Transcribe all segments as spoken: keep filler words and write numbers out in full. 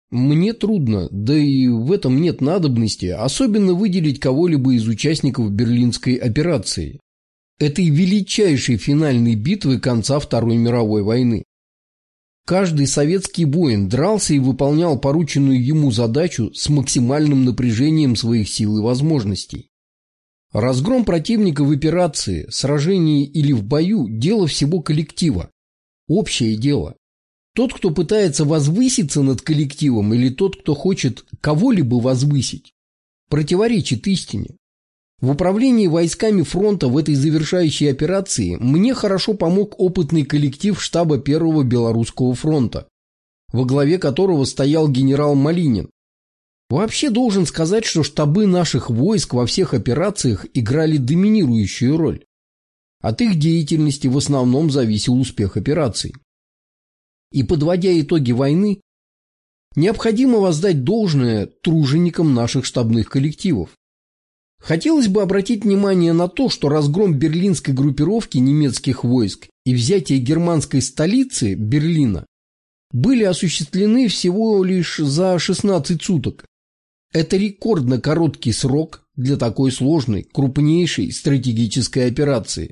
Мне трудно, да и в этом нет надобности, особенно выделить кого-либо из участников Берлинской операции, этой величайшей финальной битвы конца Второй мировой войны. Каждый советский воин дрался и выполнял порученную ему задачу с максимальным напряжением своих сил и возможностей. Разгром противника в операции, сражении или в бою – дело всего коллектива, общее дело. Тот, кто пытается возвыситься над коллективом, или тот, кто хочет кого-либо возвысить, противоречит истине. В управлении войсками фронта в этой завершающей операции мне хорошо помог опытный коллектив штаба Первого Белорусского фронта, во главе которого стоял генерал Малинин. Вообще должен сказать, что штабы наших войск во всех операциях играли доминирующую роль. От их деятельности в основном зависел успех операций. И подводя итоги войны, необходимо воздать должное труженикам наших штабных коллективов. Хотелось бы обратить внимание на то, что разгром берлинской группировки немецких войск и взятие германской столицы Берлина были осуществлены всего лишь за шестнадцать суток. Это рекордно короткий срок для такой сложной, крупнейшей стратегической операции.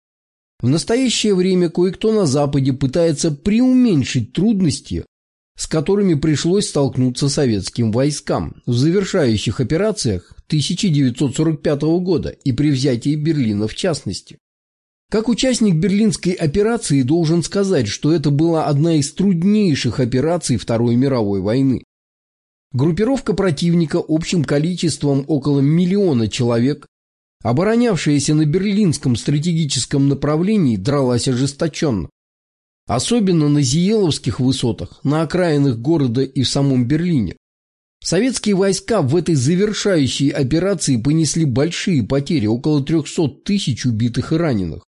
В настоящее время кое-кто на Западе пытается преуменьшить трудности, с которыми пришлось столкнуться советским войскам в завершающих операциях тысяча девятьсот сорок пятого года и при взятии Берлина в частности. Как участник Берлинской операции должен сказать, что это была одна из труднейших операций Второй мировой войны. Группировка противника общим количеством около миллиона человек, оборонявшаяся на берлинском стратегическом направлении, дралась ожесточенно. Особенно на Зиеловских высотах, на окраинах города и в самом Берлине. Советские войска в этой завершающей операции понесли большие потери, около трехсот тысяч убитых и раненых.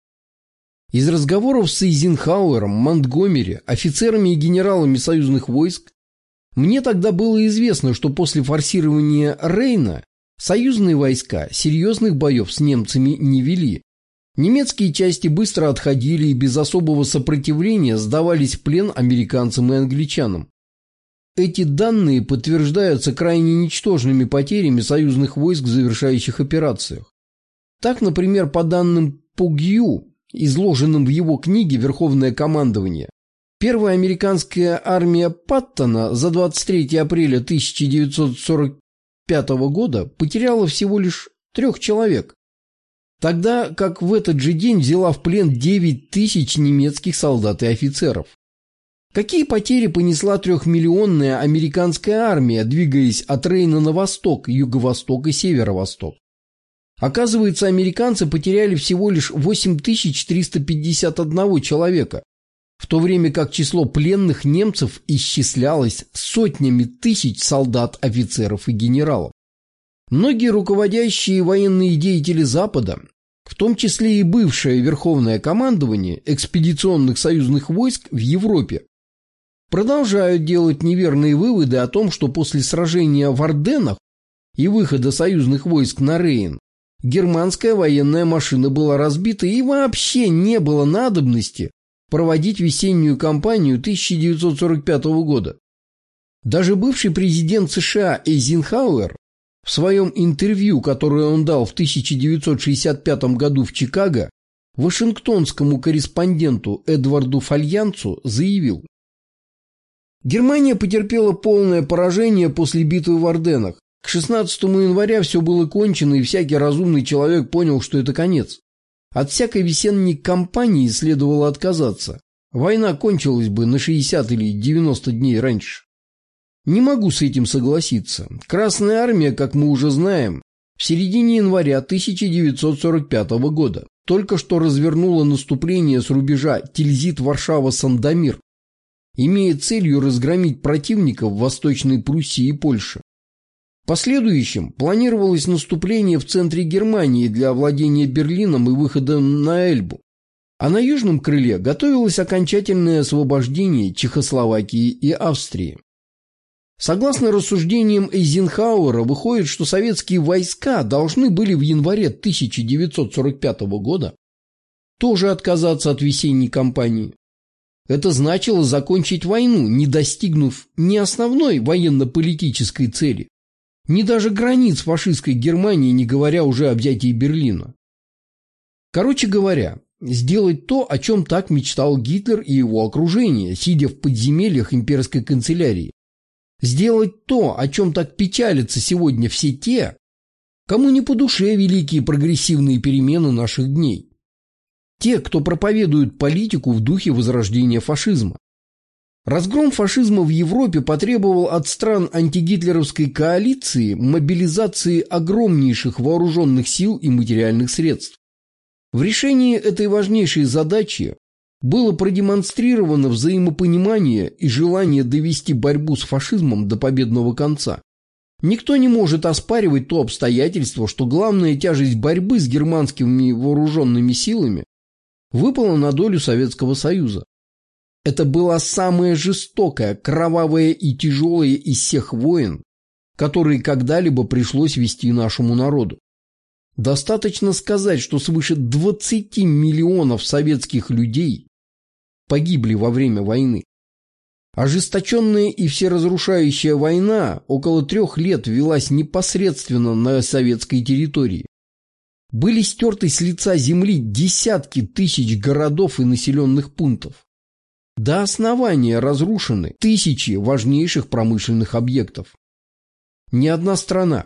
Из разговоров с Эйзенхауэром, Монтгомери, офицерами и генералами союзных войск мне тогда было известно, что после форсирования Рейна союзные войска серьезных боев с немцами не вели. Немецкие части быстро отходили и без особого сопротивления сдавались в плен американцам и англичанам. Эти данные подтверждаются крайне ничтожными потерями союзных войск в завершающих операциях. Так, например, по данным Пугью, изложенным в его книге «Верховное командование», первая американская армия Паттона за двадцать третьего апреля тысяча девятьсот сорок пятого года потеряла всего лишь трех человек, тогда как в этот же день взяла в плен девять тысяч немецких солдат и офицеров. Какие потери понесла трехмиллионная американская армия, двигаясь от Рейна на восток, юго-восток и северо-восток? Оказывается, американцы потеряли всего лишь восемь тысяч триста пятьдесят один человека, в то время как число пленных немцев исчислялось сотнями тысяч солдат, офицеров и генералов. Многие руководящие военные деятели Запада, в том числе и бывшее Верховное командование экспедиционных союзных войск в Европе, продолжают делать неверные выводы о том, что после сражения в Арденнах и выхода союзных войск на Рейн германская военная машина была разбита и вообще не было надобности проводить весеннюю кампанию тысяча девятьсот сорок пятого года. Даже бывший президент США Эйзенхауэр в своем интервью, которое он дал в тысяча девятьсот шестьдесят пятом году в Чикаго, вашингтонскому корреспонденту Эдварду Фальянцу заявил: «Германия потерпела полное поражение после битвы в Арденнах. К шестнадцатому января все было кончено, и всякий разумный человек понял, что это конец. От всякой весенней кампании следовало отказаться. Война кончилась бы на шестьдесят или девяносто дней раньше. Не могу с этим согласиться. Красная армия, как мы уже знаем, в середине января тысяча девятьсот сорок пятого года только что развернула наступление с рубежа Тильзит-Варшава-Сандомир, имея целью разгромить противника в Восточной Пруссии и Польше. В последующем планировалось наступление в центре Германии для овладения Берлином и выхода на Эльбу, а на южном крыле готовилось окончательное освобождение Чехословакии и Австрии. Согласно рассуждениям Эйзенхауэра, выходит, что советские войска должны были в январе тысяча девятьсот сорок пятого года тоже отказаться от весенней кампании. Это значило закончить войну, не достигнув ни основной военно-политической цели, ни даже границ фашистской Германии, не говоря уже о взятии Берлина. Короче говоря, сделать то, о чем так мечтал Гитлер и его окружение, сидя в подземельях имперской канцелярии. Сделать то, о чем так печалятся сегодня все те, кому не по душе великие прогрессивные перемены наших дней. Те, кто проповедует политику в духе возрождения фашизма. Разгром фашизма в Европе потребовал от стран антигитлеровской коалиции мобилизации огромнейших вооруженных сил и материальных средств. В решении этой важнейшей задачи было продемонстрировано взаимопонимание и желание довести борьбу с фашизмом до победного конца. Никто не может оспаривать то обстоятельство, что главная тяжесть борьбы с германскими вооруженными силами выпала на долю Советского Союза. Это была самая жестокая, кровавая и тяжелая из всех войн, которые когда-либо пришлось вести нашему народу. Достаточно сказать, что свыше двадцати миллионов советских людей погибли во время войны. Ожесточенная и всеразрушающая война около трех лет велась непосредственно на советской территории. Были стерты с лица земли десятки тысяч городов и населенных пунктов. До основания разрушены тысячи важнейших промышленных объектов. Ни одна страна,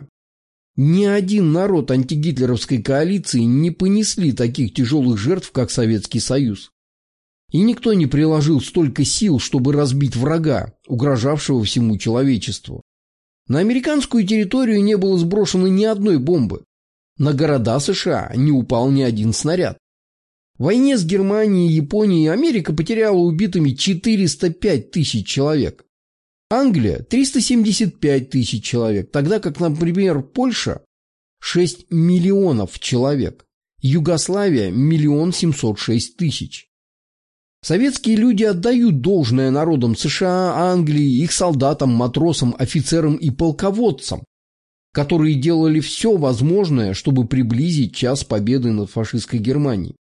ни один народ антигитлеровской коалиции не понесли таких тяжелых жертв, как Советский Союз. И никто не приложил столько сил, чтобы разбить врага, угрожавшего всему человечеству. На американскую территорию не было сброшено ни одной бомбы. На города США не упал ни один снаряд. В войне с Германией, Японией Америка потеряла убитыми четыреста пять тысяч человек. Англия – триста семьдесят пять тысяч человек, тогда как, например, Польша – шесть миллионов человек, Югославия – миллион семьсот шесть тысяч. Советские люди отдают должное народам США, Англии, их солдатам, матросам, офицерам и полководцам, которые делали все возможное, чтобы приблизить час победы над фашистской Германией.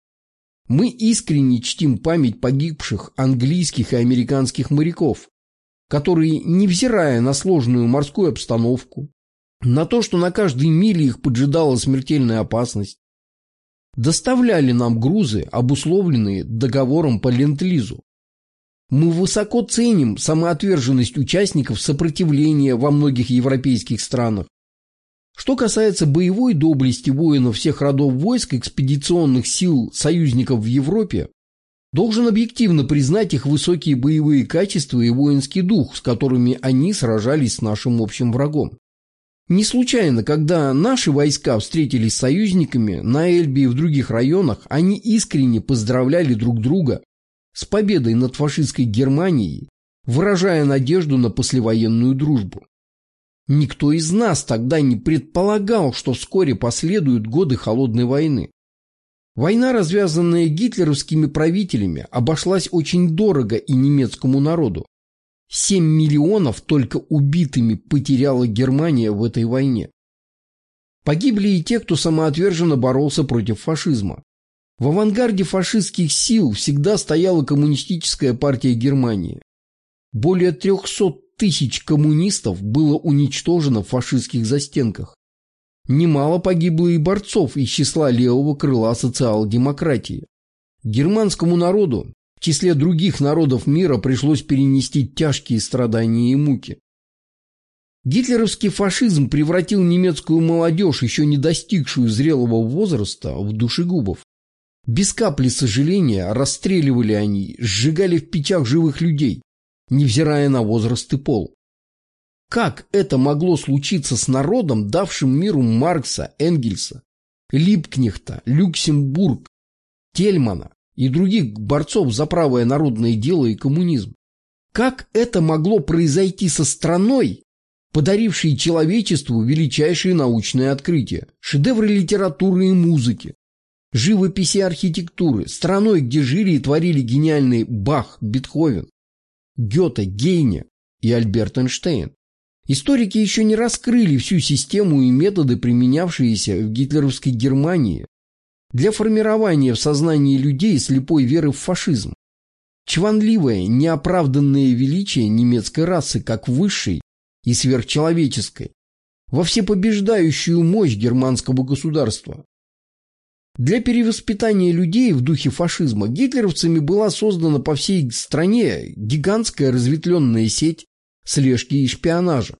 Мы искренне чтим память погибших английских и американских моряков, которые, невзирая на сложную морскую обстановку, на то, что на каждой миле их поджидала смертельная опасность, доставляли нам грузы, обусловленные договором по Ленд-Лизу. Мы высоко ценим самоотверженность участников сопротивления во многих европейских странах. Что касается боевой доблести воинов всех родов войск экспедиционных сил союзников в Европе, должен объективно признать их высокие боевые качества и воинский дух, с которыми они сражались с нашим общим врагом. Не случайно, когда наши войска встретились с союзниками на Эльбе и в других районах, они искренне поздравляли друг друга с победой над фашистской Германией, выражая надежду на послевоенную дружбу. Никто из нас тогда не предполагал, что вскоре последуют годы холодной войны. Война, развязанная гитлеровскими правителями, обошлась очень дорого и немецкому народу. Семь миллионов только убитыми потеряла Германия в этой войне. Погибли и те, кто самоотверженно боролся против фашизма. В авангарде фашистских сил всегда стояла коммунистическая партия Германии. Более трехсот тысяч коммунистов было уничтожено в фашистских застенках. Немало погибло и борцов из числа левого крыла социал-демократии. Германскому народу, в числе других народов мира, пришлось перенести тяжкие страдания и муки. Гитлеровский фашизм превратил немецкую молодежь, еще не достигшую зрелого возраста, в душегубов. Без капли сожаления расстреливали они, сжигали в печах живых людей, невзирая на возраст и пол. Как это могло случиться с народом, давшим миру Маркса, Энгельса, Либкнехта, Люксембург, Тельмана и других борцов за правое народное дело и коммунизм? Как это могло произойти со страной, подарившей человечеству величайшие научные открытия, шедевры литературы и музыки, живописи и архитектуры, страной, где жили и творили гениальные Бах, Бетховен, Гёте, Гейне и Альберт Эйнштейн? Историки еще не раскрыли всю систему и методы, применявшиеся в гитлеровской Германии для формирования в сознании людей слепой веры в фашизм. чванливое, неоправданное величие немецкой расы как высшей и сверхчеловеческой, во всепобеждающую мощь германского государства. Для перевоспитания людей в духе фашизма гитлеровцами была создана по всей стране гигантская разветвленная сеть слежки и шпионажа.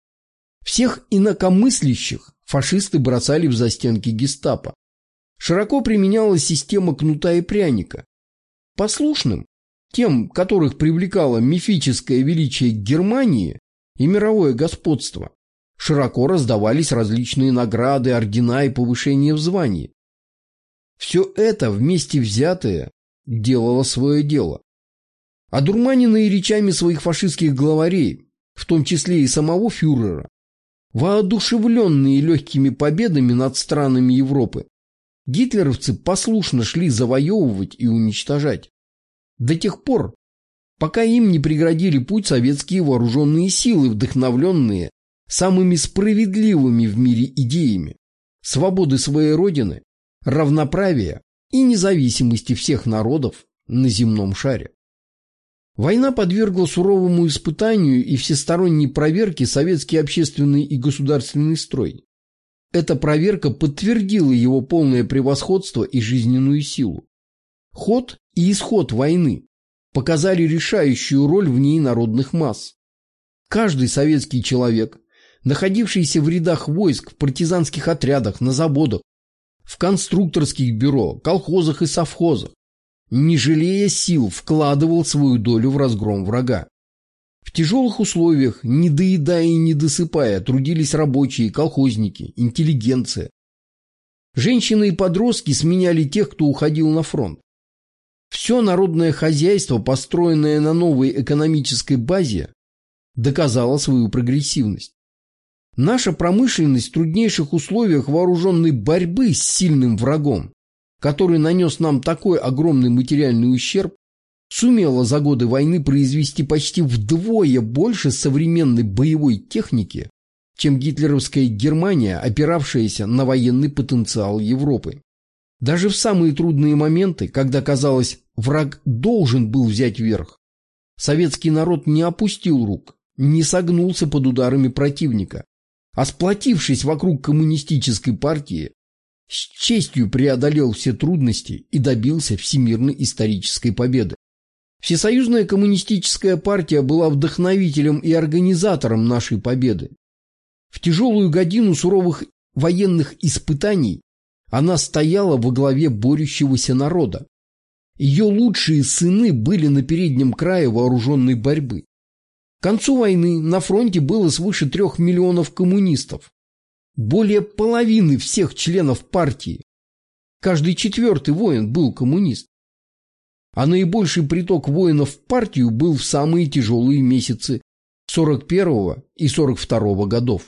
Всех инакомыслящих фашисты бросали в застенки гестапо. Широко применялась система кнута и пряника. Послушным, тем, которых привлекало мифическое величие Германии и мировое господство, широко раздавались различные награды, ордена и повышения в звании. Все это вместе взятое делало свое дело. Одурманенные речами своих фашистских главарей, в том числе и самого фюрера, воодушевленные легкими победами над странами Европы, гитлеровцы послушно шли завоевывать и уничтожать. До тех пор, пока им не преградили путь советские вооруженные силы, вдохновленные самыми справедливыми в мире идеями свободы своей родины, равноправия и независимости всех народов на земном шаре. Война подвергла суровому испытанию и всесторонней проверке советский общественный и государственный строй. Эта проверка подтвердила его полное превосходство и жизненную силу. Ход и исход войны показали решающую роль в ней народных масс. Каждый советский человек, находившийся в рядах войск, в партизанских отрядах, на заводах, в конструкторских бюро, колхозах и совхозах, не жалея сил, вкладывал свою долю в разгром врага. В тяжелых условиях, не доедая и не досыпая, трудились рабочие, колхозники, интеллигенция. Женщины и подростки сменяли тех, кто уходил на фронт. Все народное хозяйство, построенное на новой экономической базе, доказало свою прогрессивность. Наша промышленность в труднейших условиях вооруженной борьбы с сильным врагом, который нанес нам такой огромный материальный ущерб, сумела за годы войны произвести почти вдвое больше современной боевой техники, чем гитлеровская Германия, опиравшаяся на военный потенциал Европы. Даже в самые трудные моменты, когда, казалось, враг должен был взять верх, советский народ не опустил рук, не согнулся под ударами противника, а сплотившись вокруг коммунистической партии, с честью преодолел все трудности и добился всемирной исторической победы. Всесоюзная коммунистическая партия была вдохновителем и организатором нашей победы. В тяжелую годину суровых военных испытаний она стояла во главе борющегося народа. Ее лучшие сыны были на переднем крае вооруженной борьбы. К концу войны на фронте было свыше трех миллионов коммунистов. Более половины всех членов партии. Каждый четвертый воин был коммунист. А наибольший приток воинов в партию был в самые тяжелые месяцы сорок первого и сорок второго годов.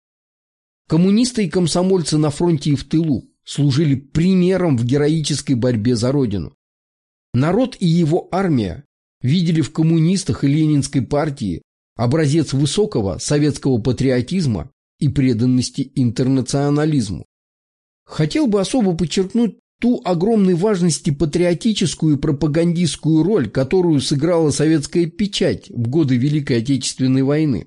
Коммунисты и комсомольцы на фронте и в тылу служили примером в героической борьбе за Родину. Народ и его армия видели в коммунистах и Ленинской партии образец высокого советского патриотизма и преданности интернационализму. Хотел бы особо подчеркнуть ту огромной важности патриотическую и пропагандистскую роль, которую сыграла советская печать в годы Великой Отечественной войны.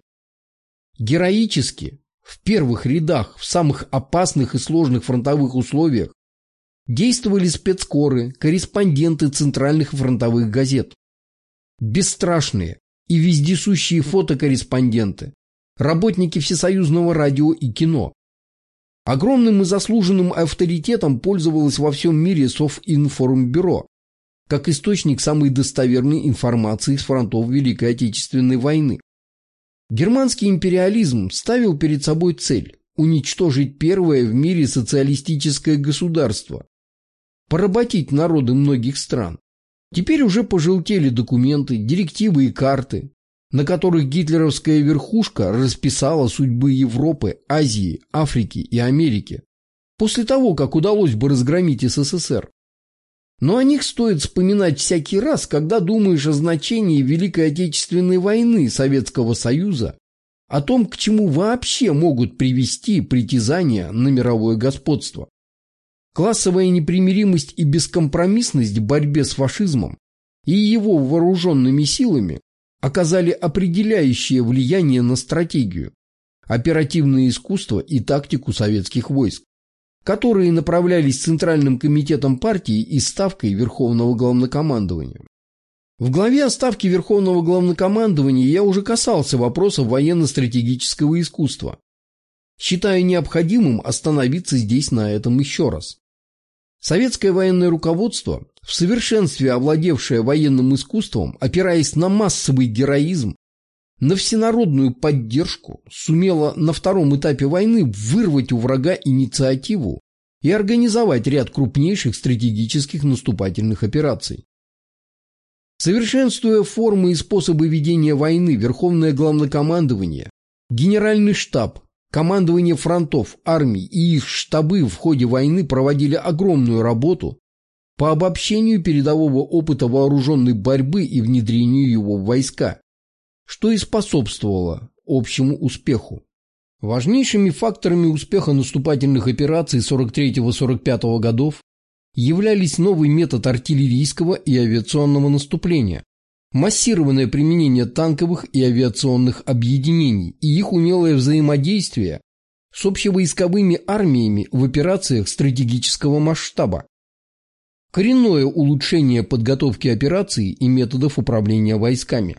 Героически, в первых рядах, в самых опасных и сложных фронтовых условиях, действовали спецкоры, корреспонденты центральных фронтовых газет. Бесстрашные и вездесущие фотокорреспонденты, работники Всесоюзного радио и кино. Огромным и заслуженным авторитетом пользовалось во всем мире Совинформбюро, как источник самой достоверной информации с фронтов Великой Отечественной войны. Германский империализм ставил перед собой цель уничтожить первое в мире социалистическое государство, поработить народы многих стран. Теперь уже пожелтели документы, директивы и карты, на которых гитлеровская верхушка расписала судьбы Европы, Азии, Африки и Америки, после того, как удалось бы разгромить СССР. Но о них стоит вспоминать всякий раз, когда думаешь о значении Великой Отечественной войны Советского Союза, о том, к чему вообще могут привести притязания на мировое господство. Классовая непримиримость и бескомпромиссность в борьбе с фашизмом и его вооруженными силами оказали определяющее влияние на стратегию, оперативное искусство и тактику советских войск, которые направлялись Центральным комитетом партии и Ставкой Верховного Главнокомандования. В главе о Ставке Верховного Главнокомандования я уже касался вопросов военно-стратегического искусства. Считаю необходимым остановиться здесь на этом еще раз. Советское военное руководство, в совершенстве овладевшее военным искусством, опираясь на массовый героизм, на всенародную поддержку, сумело на втором этапе войны вырвать у врага инициативу и организовать ряд крупнейших стратегических наступательных операций. Совершенствуя формы и способы ведения войны, Верховное Главнокомандование, Генеральный штаб, командование фронтов, армий и их штабы в ходе войны проводили огромную работу по обобщению передового опыта вооруженной борьбы и внедрению его в войска, что и способствовало общему успеху. Важнейшими факторами успеха наступательных операций сорок третьего — сорок пятого годов являлись новый метод артиллерийского и авиационного наступления, массированное применение танковых и авиационных объединений и их умелое взаимодействие с общевойсковыми армиями в операциях стратегического масштаба, коренное улучшение подготовки операций и методов управления войсками.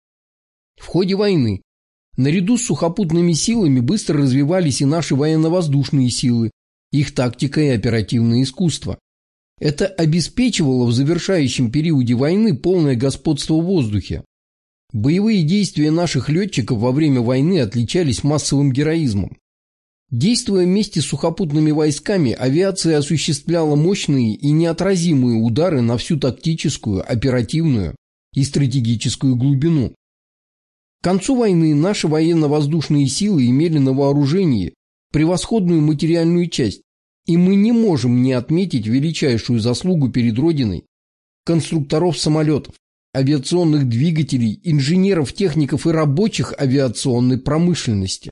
В ходе войны наряду с сухопутными силами быстро развивались и наши военно-воздушные силы, их тактика и оперативное искусство. Это обеспечивало в завершающем периоде войны полное господство в воздухе. Боевые действия наших летчиков во время войны отличались массовым героизмом. Действуя вместе с сухопутными войсками, авиация осуществляла мощные и неотразимые удары на всю тактическую, оперативную и стратегическую глубину. К концу войны наши военно-воздушные силы имели на вооружении превосходную материальную часть, и мы не можем не отметить величайшую заслугу перед Родиной конструкторов самолетов, авиационных двигателей, инженеров, техников и рабочих авиационной промышленности.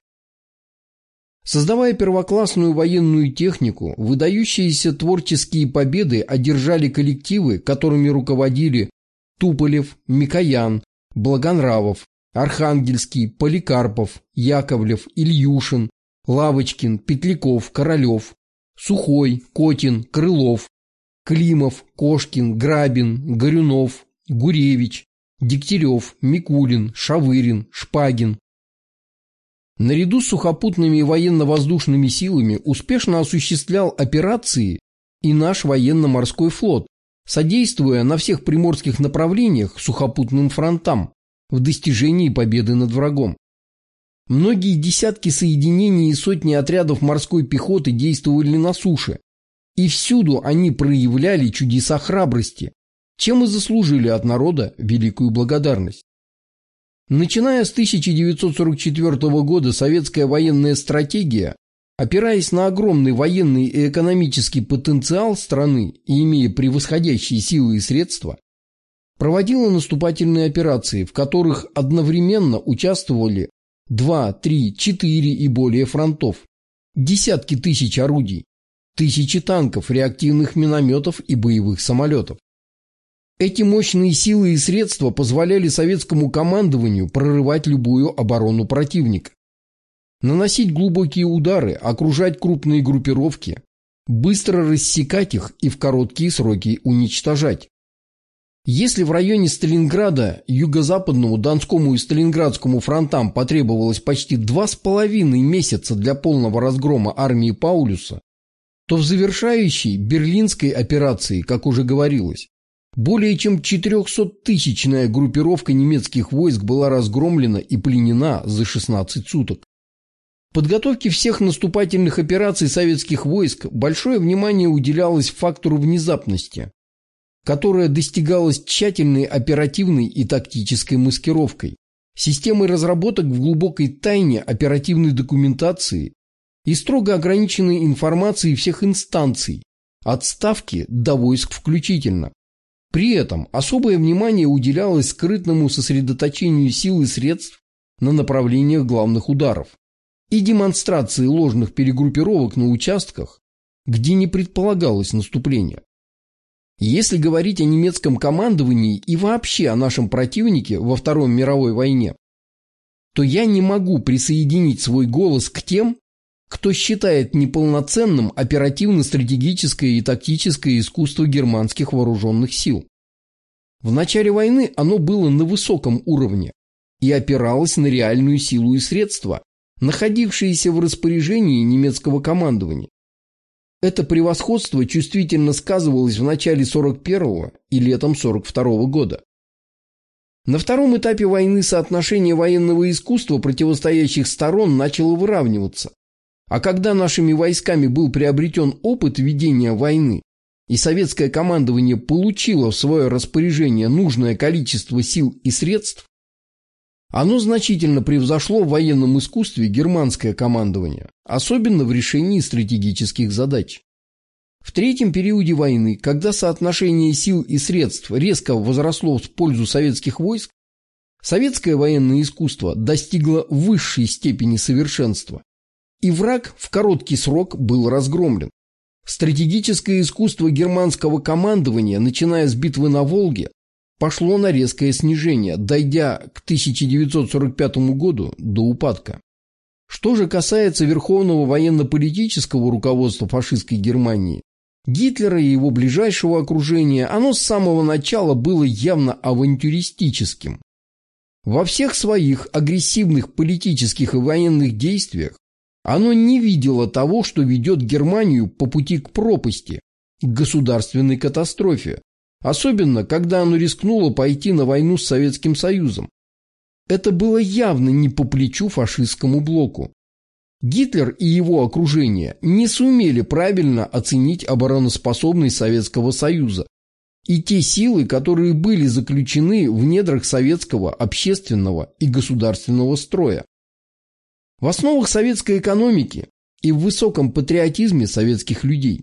Создавая первоклассную военную технику, выдающиеся творческие победы одержали коллективы, которыми руководили Туполев, Микоян, Благонравов, Архангельский, Поликарпов, Яковлев, Ильюшин, Лавочкин, Петляков, Королев, Сухой, Котин, Крылов, Климов, Кошкин, Грабин, Горюнов, Гуревич, Дегтярев, Микулин, Шавырин, Шпагин. Наряду с сухопутными и военно-воздушными силами успешно осуществлял операции и наш военно-морской флот, содействуя на всех приморских направлениях сухопутным фронтам в достижении победы над врагом. Многие десятки соединений и сотни отрядов морской пехоты действовали на суше, и всюду они проявляли чудеса храбрости, чем и заслужили от народа великую благодарность. Начиная с тысяча девятьсот сорок четвёртого года советская военная стратегия, опираясь на огромный военный и экономический потенциал страны и имея превосходящие силы и средства, проводила наступательные операции, в которых одновременно участвовали два, три, четыре и более фронтов, десятки тысяч орудий, тысячи танков, реактивных минометов и боевых самолетов. Эти мощные силы и средства позволяли советскому командованию прорывать любую оборону противника, наносить глубокие удары, окружать крупные группировки, быстро рассекать их и в короткие сроки уничтожать. Если в районе Сталинграда, Юго-Западному, Донскому и Сталинградскому фронтам потребовалось почти два с половиной месяца для полного разгрома армии Паулюса, то в завершающей Берлинской операции, как уже говорилось, более чем четырехсоттысячная группировка немецких войск была разгромлена и пленена за шестнадцать суток. В подготовке всех наступательных операций советских войск большое внимание уделялось фактору внезапности, которая достигалась тщательной оперативной и тактической маскировкой, системой разработок в глубокой тайне оперативной документации и строго ограниченной информацией всех инстанций, от Ставки до войск включительно. При этом особое внимание уделялось скрытному сосредоточению сил и средств на направлениях главных ударов и демонстрации ложных перегруппировок на участках, где не предполагалось наступление. Если говорить о немецком командовании и вообще о нашем противнике во Второй мировой войне, то я не могу присоединить свой голос к тем, кто считает неполноценным оперативно-стратегическое и тактическое искусство германских вооруженных сил. В начале войны оно было на высоком уровне и опиралось на реальную силу и средства, находившиеся в распоряжении немецкого командования. Это превосходство чувствительно сказывалось в начале сорок первого и летом сорок второго года. На втором этапе войны соотношение военного искусства противостоящих сторон начало выравниваться, а когда нашими войсками был приобретен опыт ведения войны и советское командование получило в свое распоряжение нужное количество сил и средств, оно значительно превзошло в военном искусстве германское командование, особенно в решении стратегических задач. В третьем периоде войны, когда соотношение сил и средств резко возросло в пользу советских войск, советское военное искусство достигло высшей степени совершенства, и враг в короткий срок был разгромлен. Стратегическое искусство германского командования, начиная с битвы на Волге, пошло на резкое снижение, дойдя к тысяча девятьсот сорок пятому году до упадка. Что же касается верховного военно-политического руководства фашистской Германии, Гитлера и его ближайшего окружения, оно с самого начала было явно авантюристическим. Во всех своих агрессивных политических и военных действиях оно не видело того, что ведет Германию по пути к пропасти, к государственной катастрофе, особенно когда оно рискнуло пойти на войну с Советским Союзом. Это было явно не по плечу фашистскому блоку. Гитлер и его окружение не сумели правильно оценить обороноспособность Советского Союза и те силы, которые были заключены в недрах советского общественного и государственного строя. В основах советской экономики и в высоком патриотизме советских людей.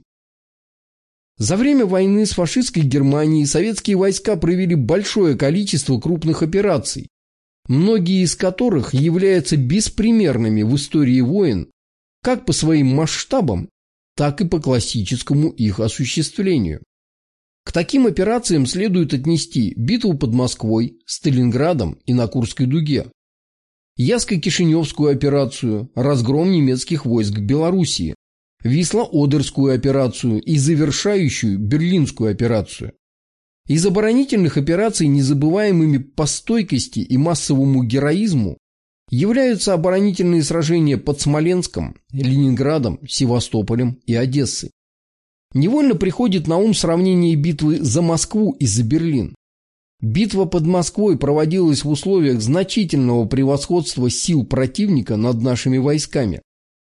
За время войны с фашистской Германией советские войска провели большое количество крупных операций, многие из которых являются беспримерными в истории войн как по своим масштабам, так и по классическому их осуществлению. К таким операциям следует отнести битву под Москвой, Сталинградом и на Курской дуге, Ясско-Кишиневскую операцию, разгром немецких войск в Белоруссии, Висло-Одерскую операцию и завершающую Берлинскую операцию. Из оборонительных операций незабываемыми по стойкости и массовому героизму являются оборонительные сражения под Смоленском, Ленинградом, Севастополем и Одессой. Невольно приходит на ум сравнение битвы за Москву и за Берлин. Битва под Москвой проводилась в условиях значительного превосходства сил противника над нашими войсками.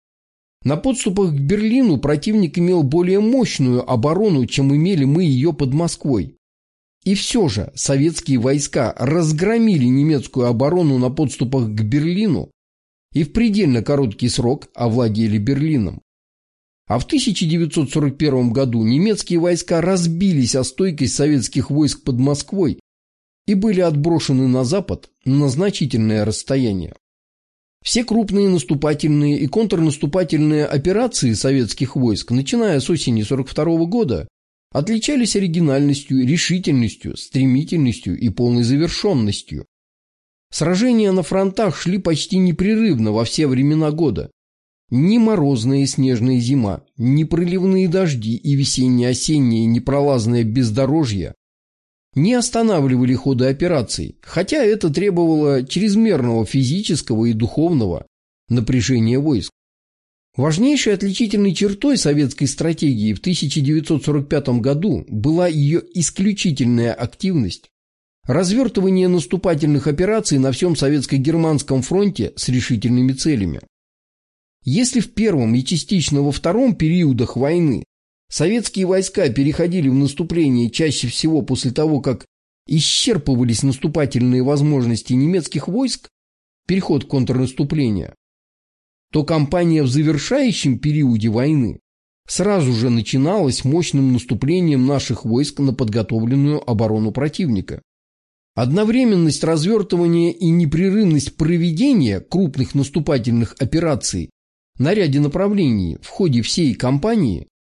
На подступах к Берлину противник имел более мощную оборону, чем имели мы ее под Москвой. И все же советские войска разгромили немецкую оборону на подступах к Берлину и в предельно короткий срок овладели Берлином. А в тысяча девятьсот сорок первом году немецкие войска разбились о стойкость советских войск под Москвой и были отброшены на запад на значительное расстояние. Все крупные наступательные и контрнаступательные операции советских войск, начиная с осени сорок второго года, отличались оригинальностью, решительностью, стремительностью и полной завершенностью. Сражения на фронтах шли почти непрерывно во все времена года. Ни морозная и снежная зима, ни проливные дожди и весенне-осеннее непролазное бездорожье не останавливали хода операций, хотя это требовало чрезмерного физического и духовного напряжения войск. Важнейшей отличительной чертой советской стратегии в тысяча девятьсот сорок пятом году была ее исключительная активность, развертывание наступательных операций на всем советско-германском фронте с решительными целями. Если в первом и частично во втором периодах войны советские войска переходили в наступление чаще всего после того, как исчерпывались наступательные возможности немецких войск, переход в контрнаступление, то кампания в завершающем периоде войны сразу же начиналась мощным наступлением наших войск на подготовленную оборону противника. Одновременность развертывания и непрерывность проведения крупных наступательных операций на ряде направлений в ходе всей кампании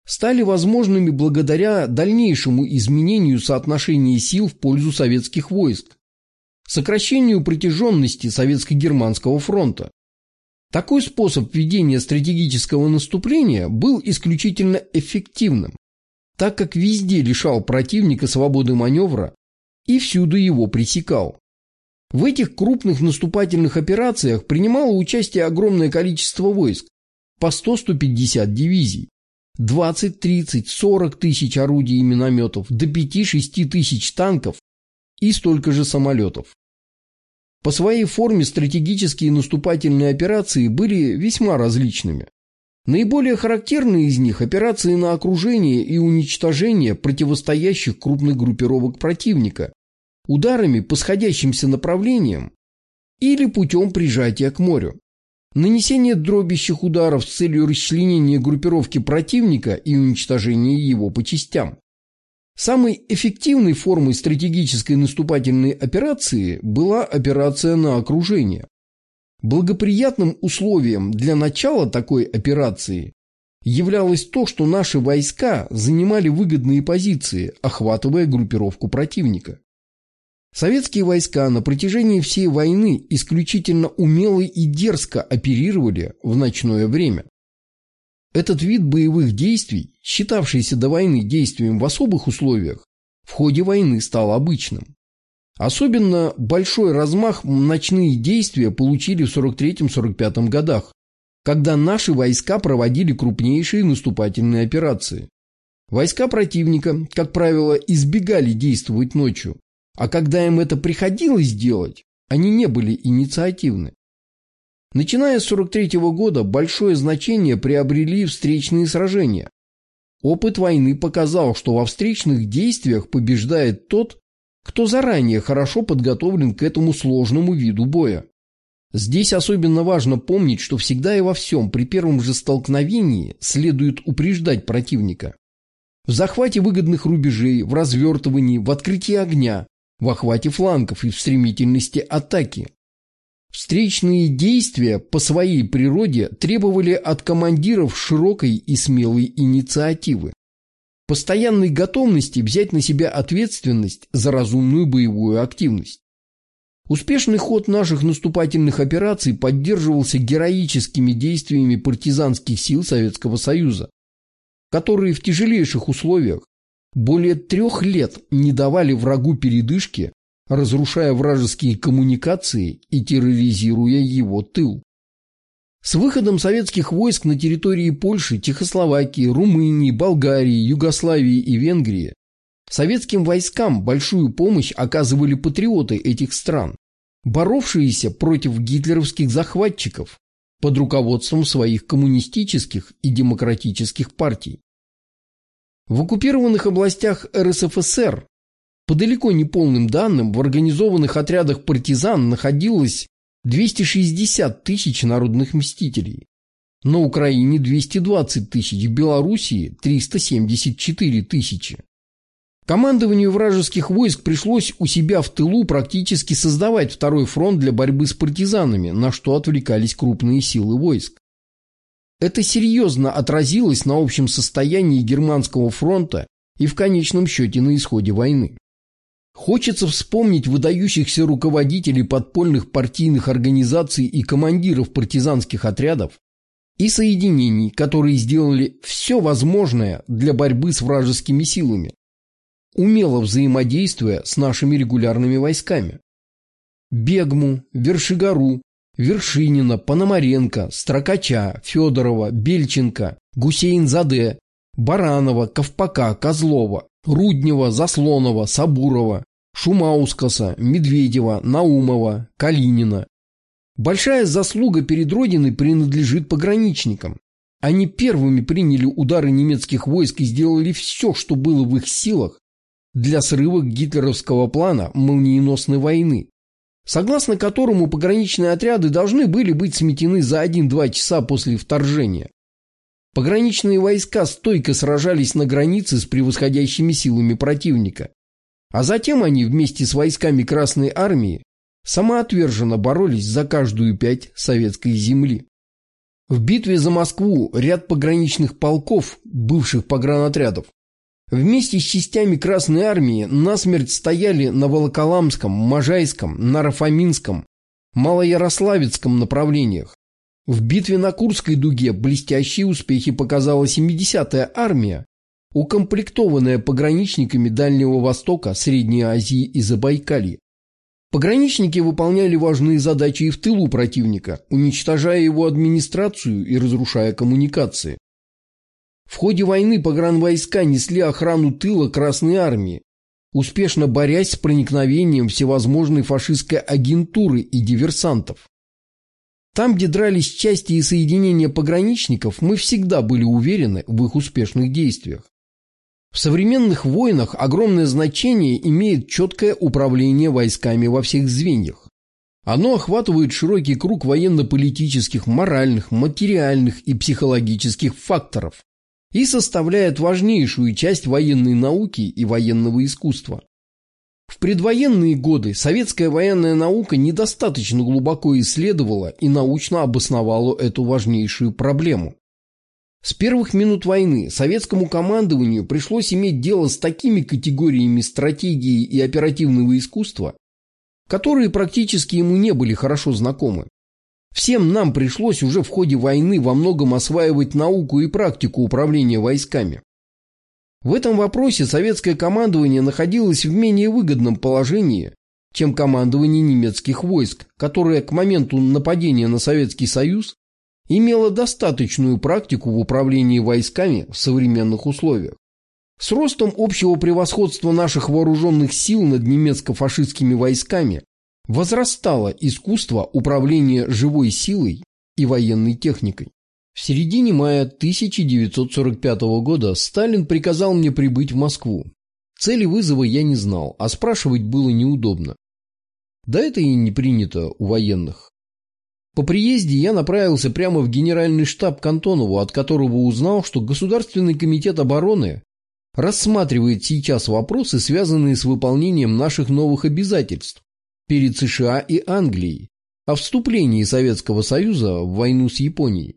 стали возможными благодаря дальнейшему изменению соотношения сил в пользу советских войск, сокращению протяженности Советско-Германского фронта. Такой способ ведения стратегического наступления был исключительно эффективным, так как везде лишал противника свободы маневра и всюду его пресекал. В этих крупных наступательных операциях принимало участие огромное количество войск, по сто — сто пятьдесят дивизий, двадцать, тридцать, сорок тысяч орудий и минометов, до пяти-шести тысяч танков и столько же самолетов. По своей форме стратегические наступательные операции были весьма различными. Наиболее характерны из них операции на окружение и уничтожение противостоящих крупных группировок противника ударами по сходящимся направлениям или путем прижатия к морю, нанесение дробящих ударов с целью расчленения группировки противника и уничтожения его по частям. Самой эффективной формой стратегической наступательной операции была операция на окружение. Благоприятным условием для начала такой операции являлось то, что наши войска занимали выгодные позиции, охватывая группировку противника. Советские войска на протяжении всей войны исключительно умело и дерзко оперировали в ночное время. Этот вид боевых действий, считавшийся до войны действием в особых условиях, в ходе войны стал обычным. Особенно большой размах ночные действия получили в сорок третьем — сорок пятом годах, когда наши войска проводили крупнейшие наступательные операции. Войска противника, как правило, избегали действовать ночью, а когда им это приходилось делать, они не были инициативны. Начиная с сорок третьего года большое значение приобрели встречные сражения. Опыт войны показал, что во встречных действиях побеждает тот, кто заранее хорошо подготовлен к этому сложному виду боя. Здесь особенно важно помнить, что всегда и во всем при первом же столкновении следует упреждать противника. В захвате выгодных рубежей, в развертывании, в открытии огня, в охвате флангов и в стремительности атаки. Встречные действия по своей природе требовали от командиров широкой и смелой инициативы, постоянной готовности взять на себя ответственность за разумную боевую активность. Успешный ход наших наступательных операций поддерживался героическими действиями партизанских сил Советского Союза, которые в тяжелейших условиях более трех лет не давали врагу передышки, разрушая вражеские коммуникации и терроризируя его тыл. С выходом советских войск на территории Польши, Чехословакии, Румынии, Болгарии, Югославии и Венгрии советским войскам большую помощь оказывали патриоты этих стран, боровшиеся против гитлеровских захватчиков под руководством своих коммунистических и демократических партий. В оккупированных областях эр эс эф эс эр по далеко не полным данным в организованных отрядах партизан находилось двести шестьдесят тысяч народных мстителей, на Украине двести двадцать тысяч, в Белоруссии триста семьдесят четыре тысячи. Командованию вражеских войск пришлось у себя в тылу практически создавать второй фронт для борьбы с партизанами, на что отвлекались крупные силы войск. Это серьезно отразилось на общем состоянии Германского фронта и в конечном счете на исходе войны. Хочется вспомнить выдающихся руководителей подпольных партийных организаций и командиров партизанских отрядов и соединений, которые сделали все возможное для борьбы с вражескими силами, умело взаимодействуя с нашими регулярными войсками. Бегму, Вершигору, Вершинина, Пономаренко, Строкача, Федорова, Бельченко, Гусейнзаде, Баранова, Ковпака, Козлова, Руднева, Заслонова, Сабурова, Шумаускаса, Медведева, Наумова, Калинина. Большая заслуга перед Родиной принадлежит пограничникам. Они первыми приняли удары немецких войск и сделали все, что было в их силах для срыва гитлеровского плана молниеносной войны, согласно которому пограничные отряды должны были быть сметены за один-два часа после вторжения. Пограничные войска стойко сражались на границе с превосходящими силами противника, а затем они вместе с войсками Красной Армии самоотверженно боролись за каждую пять советской земли. В битве за Москву ряд пограничных полков, бывших погранотрядов, вместе с частями Красной Армии насмерть стояли на Волоколамском, Можайском, Наро-Фоминском, Малоярославецком направлениях. В битве на Курской дуге блестящие успехи показала семидесятая армия, укомплектованная пограничниками Дальнего Востока, Средней Азии и Забайкалья. Пограничники выполняли важные задачи и в тылу противника, уничтожая его администрацию и разрушая коммуникации. В ходе войны погранвойска несли охрану тыла Красной Армии, успешно борясь с проникновением всевозможной фашистской агентуры и диверсантов. Там, где дрались части и соединения пограничников, мы всегда были уверены в их успешных действиях. В современных войнах огромное значение имеет четкое управление войсками во всех звеньях. Оно охватывает широкий круг военно-политических, моральных, материальных и психологических факторов и составляет важнейшую часть военной науки и военного искусства. В предвоенные годы советская военная наука недостаточно глубоко исследовала и научно обосновала эту важнейшую проблему. С первых минут войны советскому командованию пришлось иметь дело с такими категориями стратегии и оперативного искусства, которые практически ему не были хорошо знакомы. Всем нам пришлось уже в ходе войны во многом осваивать науку и практику управления войсками. В этом вопросе советское командование находилось в менее выгодном положении, чем командование немецких войск, которое к моменту нападения на Советский Союз имело достаточную практику в управлении войсками в современных условиях. С ростом общего превосходства наших вооруженных сил над немецко-фашистскими войсками возрастало искусство управления живой силой и военной техникой. В середине мая тысяча девятьсот сорок пятого года Сталин приказал мне прибыть в Москву. Цели вызова я не знал, а спрашивать было неудобно. Да это и не принято у военных. По приезде я направился прямо в генеральный штаб к Антонову, от которого узнал, что Государственный комитет обороны рассматривает сейчас вопросы, связанные с выполнением наших новых обязательств перед США и Англией о вступлении Советского Союза в войну с Японией.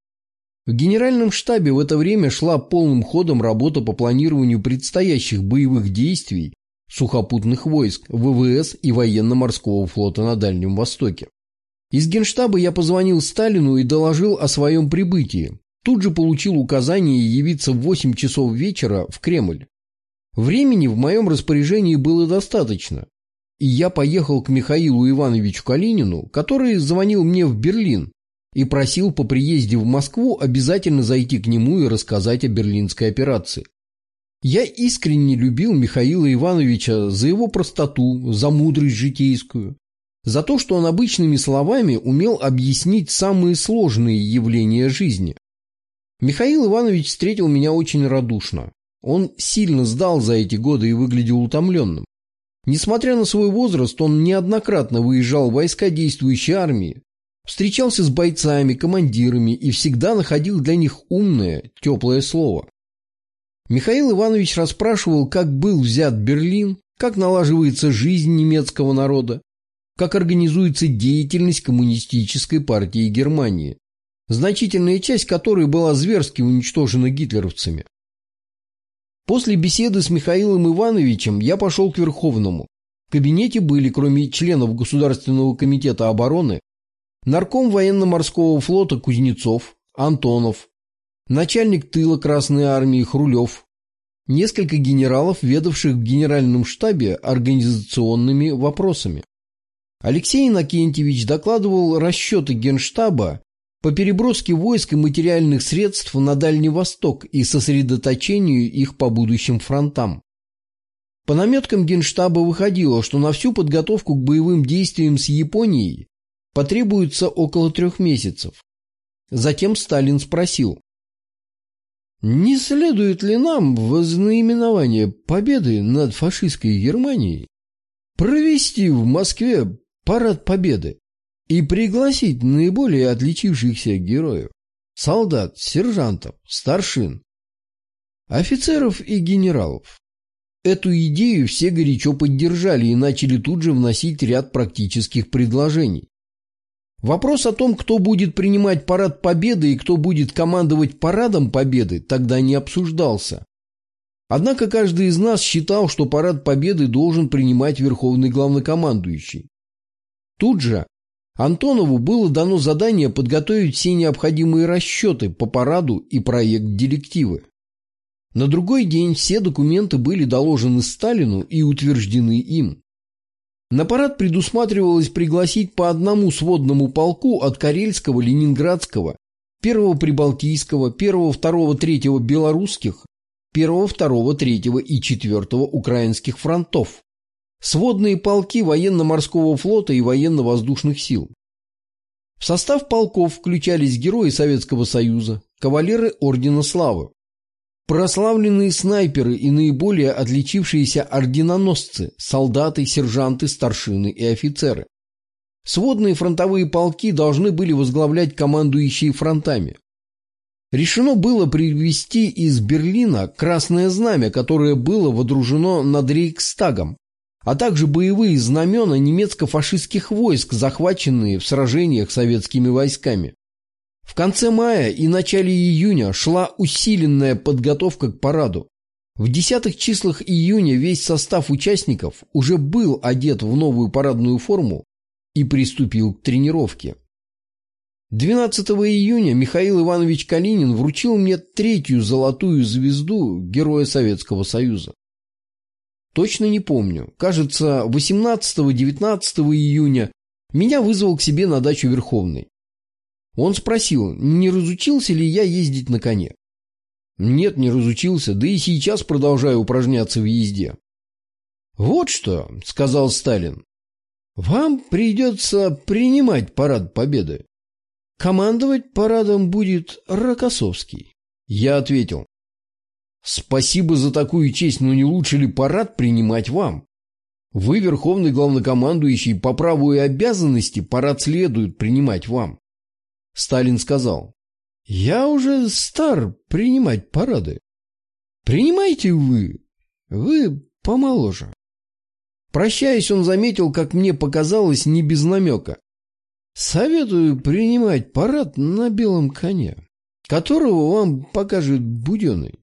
В генеральном штабе в это время шла полным ходом работа по планированию предстоящих боевых действий сухопутных войск, ВВС и военно-морского флота на Дальнем Востоке. Из Генштаба я позвонил Сталину и доложил о своем прибытии. Тут же получил указание явиться в восемь часов вечера в Кремль. Времени в моем распоряжении было достаточно, и я поехал к Михаилу Ивановичу Калинину, который звонил мне в Берлин и просил по приезде в Москву обязательно зайти к нему и рассказать о берлинской операции. Я искренне любил Михаила Ивановича за его простоту, за мудрость житейскую, за то, что он обычными словами умел объяснить самые сложные явления жизни. Михаил Иванович встретил меня очень радушно. Он сильно сдал за эти годы и выглядел утомленным. Несмотря на свой возраст, он неоднократно выезжал в войска действующей армии, встречался с бойцами, командирами и всегда находил для них умное, теплое слово. Михаил Иванович расспрашивал, как был взят Берлин, как налаживается жизнь немецкого народа, как организуется деятельность коммунистической партии Германии, значительная часть которой была зверски уничтожена гитлеровцами. После беседы с Михаилом Ивановичем я пошел к Верховному. В кабинете были, кроме членов Государственного комитета обороны, нарком военно-морского флота Кузнецов, Антонов, начальник тыла Красной Армии Хрулев, несколько генералов, ведавших в Генеральном штабе организационными вопросами. Алексей Иннокентьевич докладывал расчеты Генштаба по переброске войск и материальных средств на Дальний Восток и сосредоточению их по будущим фронтам. По наметкам Генштаба выходило, что на всю подготовку к боевым действиям с Японией потребуется около трех месяцев. Затем Сталин спросил: «Не следует ли нам в вознаменование победы над фашистской Германией провести в Москве парад победы и пригласить наиболее отличившихся героев, солдат, сержантов, старшин, офицеров и генералов?» Эту идею все горячо поддержали и начали тут же вносить ряд практических предложений. Вопрос о том, кто будет принимать парад Победы и кто будет командовать парадом Победы, тогда не обсуждался. Однако каждый из нас считал, что парад Победы должен принимать Верховный Главнокомандующий. Тут же Антонову было дано задание подготовить все необходимые расчеты по параду и проект директивы. На другой день все документы были доложены Сталину и утверждены им. На парад предусматривалось пригласить по одному сводному полку от Карельского, Ленинградского, первого Прибалтийского, первого, второго, третьего белорусских, первого, второго, третьего и четвертого украинских фронтов, сводные полки военно-морского флота и военно-воздушных сил. В состав полков включались герои Советского Союза, кавалеры Ордена Славы, прославленные снайперы и наиболее отличившиеся орденоносцы, солдаты, сержанты, старшины и офицеры. Сводные фронтовые полки должны были возглавлять командующие фронтами. Решено было привезти из Берлина Красное Знамя, которое было водружено над Рейхстагом, а также боевые знамена немецко-фашистских войск, захваченные в сражениях советскими войсками. В конце мая и начале июня шла усиленная подготовка к параду. В десятых числах июня весь состав участников уже был одет в новую парадную форму и приступил к тренировке. двенадцатого июня Михаил Иванович Калинин вручил мне третью золотую звезду Героя Советского Союза. Точно не помню. Кажется, восемнадцатого-девятнадцатого июня меня вызвал к себе на дачу Верховный. Он спросил, не разучился ли я ездить на коне. Нет, не разучился, да и сейчас продолжаю упражняться в езде. Вот что, сказал Сталин, вам придется принимать парад Победы. Командовать парадом будет Рокоссовский. Я ответил, спасибо за такую честь, но не лучше ли парад принимать вам? Вы, Верховный Главнокомандующий, по праву и обязанности парад следует принимать вам. Сталин сказал, я уже стар принимать парады. Принимайте вы, вы помоложе. Прощаясь, он заметил, как мне показалось, не без намека. Советую принимать парад на белом коне, которого вам покажет Буденный.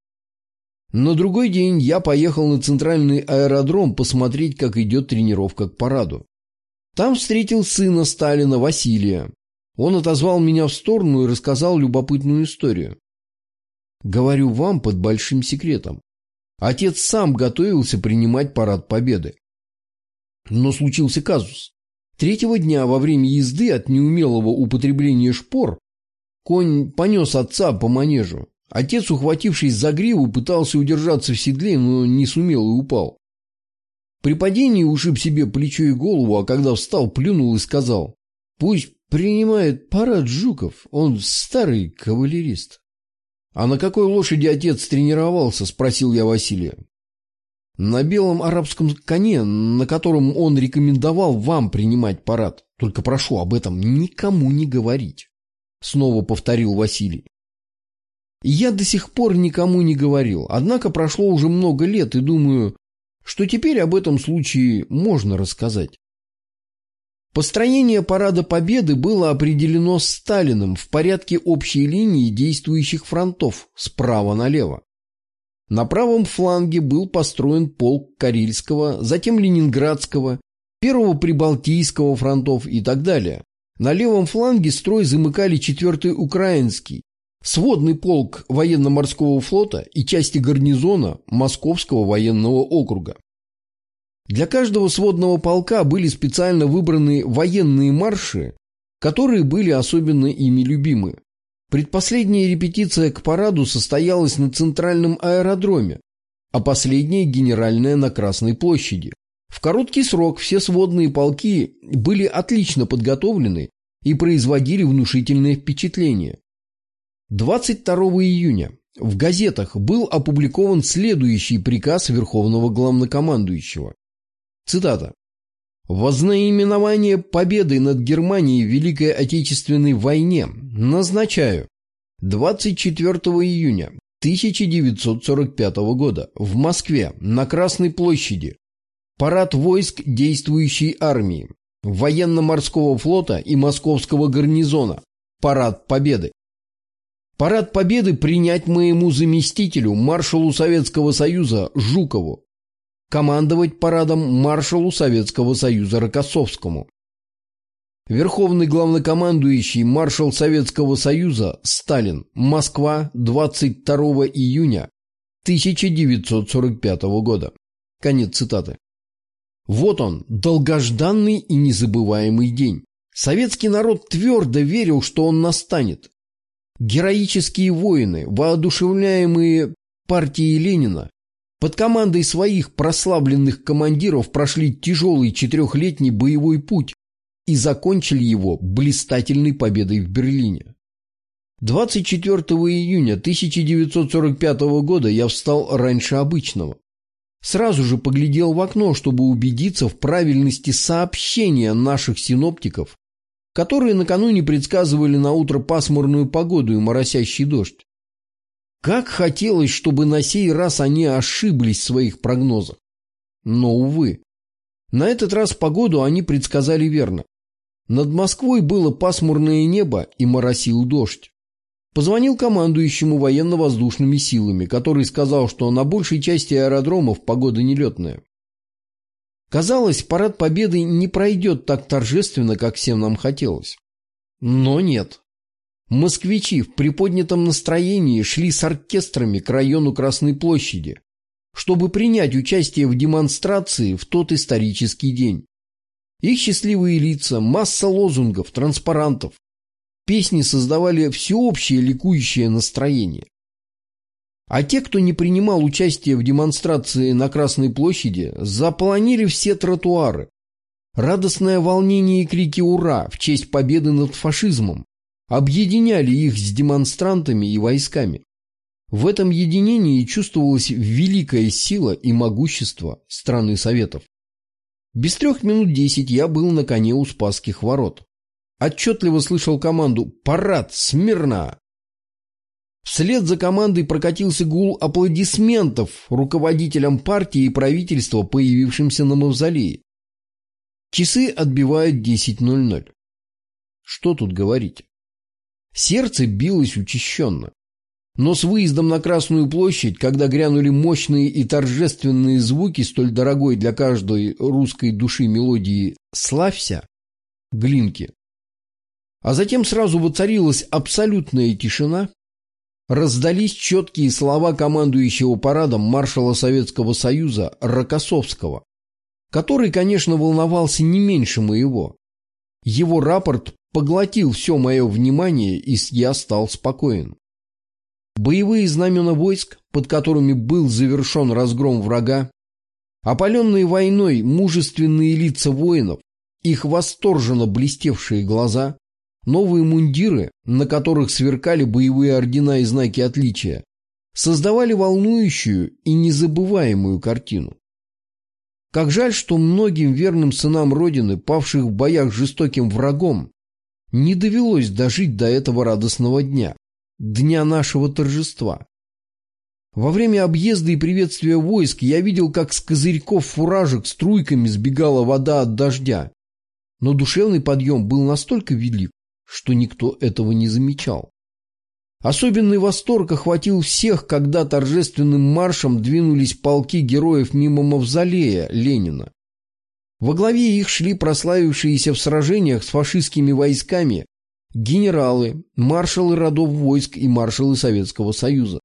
На другой день я поехал на центральный аэродром посмотреть, как идет тренировка к параду. Там встретил сына Сталина, Василия. Он отозвал меня в сторону и рассказал любопытную историю. Говорю вам под большим секретом. Отец сам готовился принимать парад Победы. Но случился казус. Третьего дня во время езды от неумелого употребления шпор конь понес отца по манежу. Отец, ухватившись за гриву, пытался удержаться в седле, но не сумел и упал. При падении ушиб себе плечо и голову, а когда встал, плюнул и сказал, пусть принимает парад Жуков, он старый кавалерист. А на какой лошади отец тренировался, спросил я Василия. На белом арабском коне, на котором он рекомендовал вам принимать парад. Только прошу об этом никому не говорить. Снова повторил Василий. Я до сих пор никому не говорил, однако прошло уже много лет и думаю, что теперь об этом случае можно рассказать. Построение парада Победы было определено Сталиным в порядке общей линии действующих фронтов справа налево. На правом фланге был построен полк Карельского, затем Ленинградского, первого Прибалтийского фронтов и так далее. На левом фланге строй замыкали четвертый Украинский, сводный полк военно-морского флота и части гарнизона Московского военного округа. Для каждого сводного полка были специально выбраны военные марши, которые были особенно ими любимы. Предпоследняя репетиция к параду состоялась на центральном аэродроме, а последняя генеральная на Красной площади. В короткий срок все сводные полки были отлично подготовлены и производили внушительное впечатление. двадцать второго июня в газетах был опубликован следующий приказ Верховного Главнокомандующего. Цитата. «Во знаменование победы над Германией в Великой Отечественной войне назначаю двадцать четвёртого июня тысяча девятьсот сорок пятого года в Москве на Красной площади парад войск действующей армии. военно-морского флота и московского гарнизона. Парад Победы. Парад Победы принять моему заместителю, маршалу Советского Союза Жукову. Командовать парадом маршалу Советского Союза Рокоссовскому. Верховный главнокомандующий маршал Советского Союза Сталин. Москва, двадцать второго июня тысяча девятьсот сорок пятого года. Конец цитаты. Вот он, долгожданный и незабываемый день. Советский народ твердо верил, что он настанет. Героические воины, воодушевляемые партией Ленина, под командой своих прославленных командиров прошли тяжелый четырехлетний боевой путь и закончили его блистательной победой в Берлине. двадцать четвёртого июня тысяча девятьсот сорок пятого года я встал раньше обычного. Сразу же поглядел в окно, чтобы убедиться в правильности сообщения наших синоптиков, которые накануне предсказывали на утро пасмурную погоду и моросящий дождь. Как хотелось, чтобы на сей раз они ошиблись в своих прогнозах. Но, увы, на этот раз погоду они предсказали верно. Над Москвой было пасмурное небо и моросил дождь. Позвонил командующему военно-воздушными силами, который сказал, что на большей части аэродромов погода нелетная. Казалось, парад Победы не пройдет так торжественно, как всем нам хотелось. Но нет. Москвичи в приподнятом настроении шли с оркестрами к району Красной площади, чтобы принять участие в демонстрации в тот исторический день. Их счастливые лица, масса лозунгов, транспарантов, песни создавали всеобщее ликующее настроение. А те, кто не принимал участие в демонстрации на Красной площади, заполонили все тротуары. Радостное волнение и крики «Ура!» в честь победы над фашизмом объединяли их с демонстрантами и войсками. В этом единении чувствовалась великая сила и могущество страны Советов. Без трех минут десять я был на коне у Спасских ворот. Отчетливо слышал команду «Парад! Смирно!». Вслед за командой прокатился гул аплодисментов руководителям партии и правительства, появившимся на мавзолее. Часы отбивают десять ноль ноль. Что тут говорить? Сердце билось учащенно. Но с выездом на Красную площадь, когда грянули мощные и торжественные звуки столь дорогой для каждой русской души мелодии «Славься» Глинки, а затем сразу воцарилась абсолютная тишина, раздались четкие слова командующего парадом маршала Советского Союза Рокоссовского, который, конечно, волновался не меньше моего. Его рапорт поглотил все мое внимание, и я стал спокоен. Боевые знамена войск, под которыми был завершен разгром врага, опаленные войной мужественные лица воинов, их восторженно блестевшие глаза, новые мундиры, на которых сверкали боевые ордена и знаки отличия, создавали волнующую и незабываемую картину. Как жаль, что многим верным сынам Родины, павших в боях с жестоким врагом, не довелось дожить до этого радостного дня, дня нашего торжества. Во время объезда и приветствия войск я видел, как с козырьков фуражек струйками сбегала вода от дождя, но душевный подъем был настолько велик, что никто этого не замечал. Особенный восторг охватил всех, когда торжественным маршем двинулись полки героев мимо мавзолея Ленина. Во главе их шли прославившиеся в сражениях с фашистскими войсками генералы, маршалы родов войск и маршалы Советского Союза.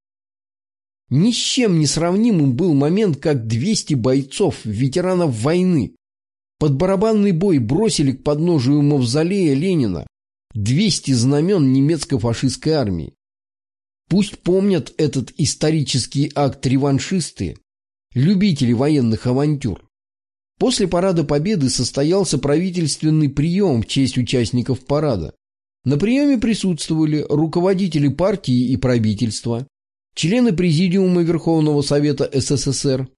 Ни с чем не сравнимым был момент, как двести бойцов, ветеранов войны, под барабанный бой бросили к подножию мавзолея Ленина двести знамен немецко-фашистской армии. Пусть помнят этот исторический акт реваншисты, любители военных авантюр. После парада Победы состоялся правительственный прием в честь участников парада. На приеме присутствовали руководители партии и правительства, члены Президиума Верховного Совета СССР,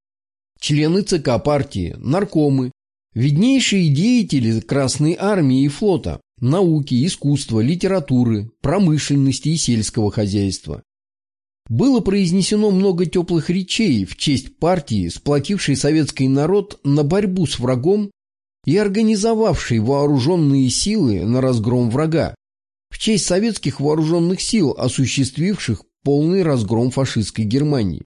члены ЦК партии, наркомы, виднейшие деятели Красной армии и флота, науки, искусства, литературы, промышленности и сельского хозяйства. Было произнесено много теплых речей в честь партии, сплотившей советский народ на борьбу с врагом и организовавший вооруженные силы на разгром врага, в честь советских вооруженных сил, осуществивших полный разгром фашистской Германии.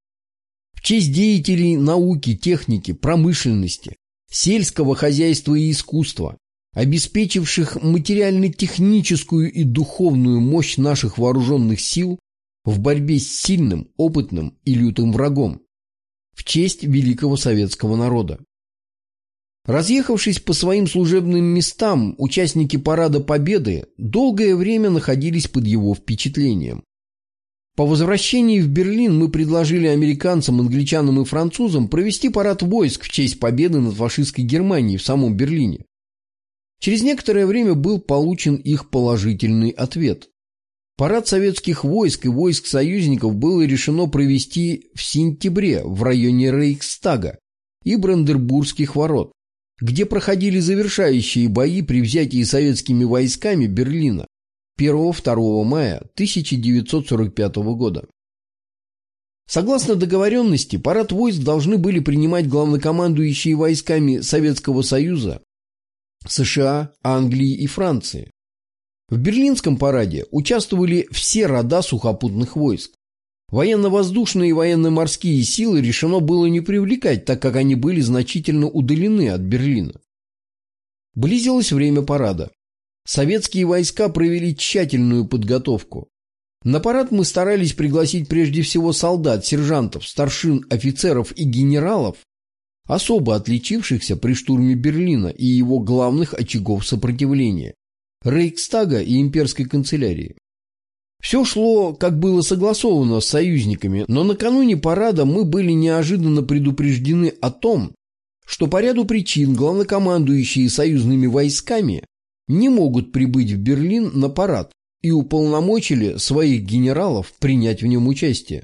В честь деятелей науки, техники, промышленности, сельского хозяйства и искусства, обеспечивших материально-техническую и духовную мощь наших вооруженных сил в борьбе с сильным, опытным и лютым врагом, в честь великого советского народа. Разъехавшись по своим служебным местам, участники Парада Победы долгое время находились под его впечатлением. По возвращении в Берлин мы предложили американцам, англичанам и французам провести парад войск в честь победы над фашистской Германией в самом Берлине. Через некоторое время был получен их положительный ответ. Парад советских войск и войск союзников было решено провести в сентябре в районе Рейхстага и Бранденбургских ворот, где проходили завершающие бои при взятии советскими войсками Берлина первого-второго мая тысяча девятьсот сорок пятого года. Согласно договоренности, парад войск должны были принимать главнокомандующие войсками Советского Союза, США, Англии и Франции. В Берлинском параде участвовали все рода сухопутных войск. Военно-воздушные и военно-морские силы решено было не привлекать, так как они были значительно удалены от Берлина. Близилось время парада. Советские войска провели тщательную подготовку. На парад мы старались пригласить прежде всего солдат, сержантов, старшин, офицеров и генералов, особо отличившихся при штурме Берлина и его главных очагов сопротивления – Рейхстага и имперской канцелярии. Все шло, как было согласовано с союзниками, но накануне парада мы были неожиданно предупреждены о том, что по ряду причин главнокомандующие союзными войсками не могут прибыть в Берлин на парад и уполномочили своих генералов принять в нем участие.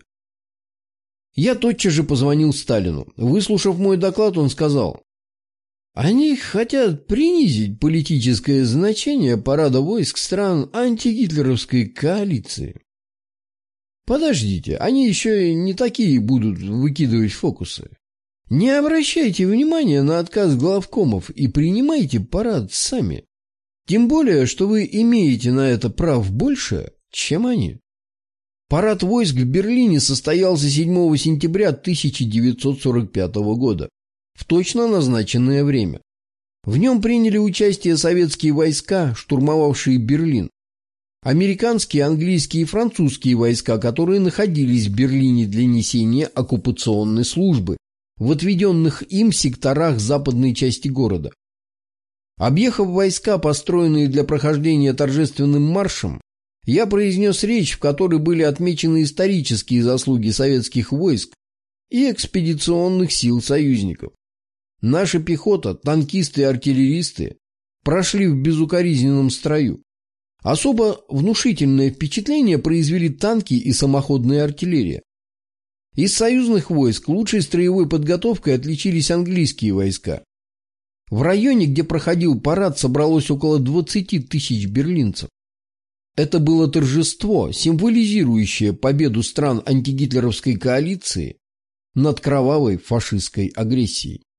Я тотчас же позвонил Сталину. Выслушав мой доклад, он сказал: «Они хотят принизить политическое значение парада войск стран антигитлеровской коалиции. Подождите, они еще не такие будут выкидывать фокусы. Не обращайте внимания на отказ главкомов и принимайте парад сами. Тем более, что вы имеете на это прав больше, чем они». Парад войск в Берлине состоялся седьмого сентября тысяча девятьсот сорок пятого года в точно назначенное время. В нем приняли участие советские войска, штурмовавшие Берлин, американские, английские и французские войска, которые находились в Берлине для несения оккупационной службы в отведенных им секторах западной части города. Объехав войска, построенные для прохождения торжественным маршем, я произнес речь, в которой были отмечены исторические заслуги советских войск и экспедиционных сил союзников. Наша пехота, танкисты и артиллеристы прошли в безукоризненном строю. Особо внушительное впечатление произвели танки и самоходная артиллерия. Из союзных войск лучшей строевой подготовкой отличились английские войска. В районе, где проходил парад, собралось около двадцати тысяч берлинцев. Это было торжество, символизирующее победу стран антигитлеровской коалиции над кровавой фашистской агрессией.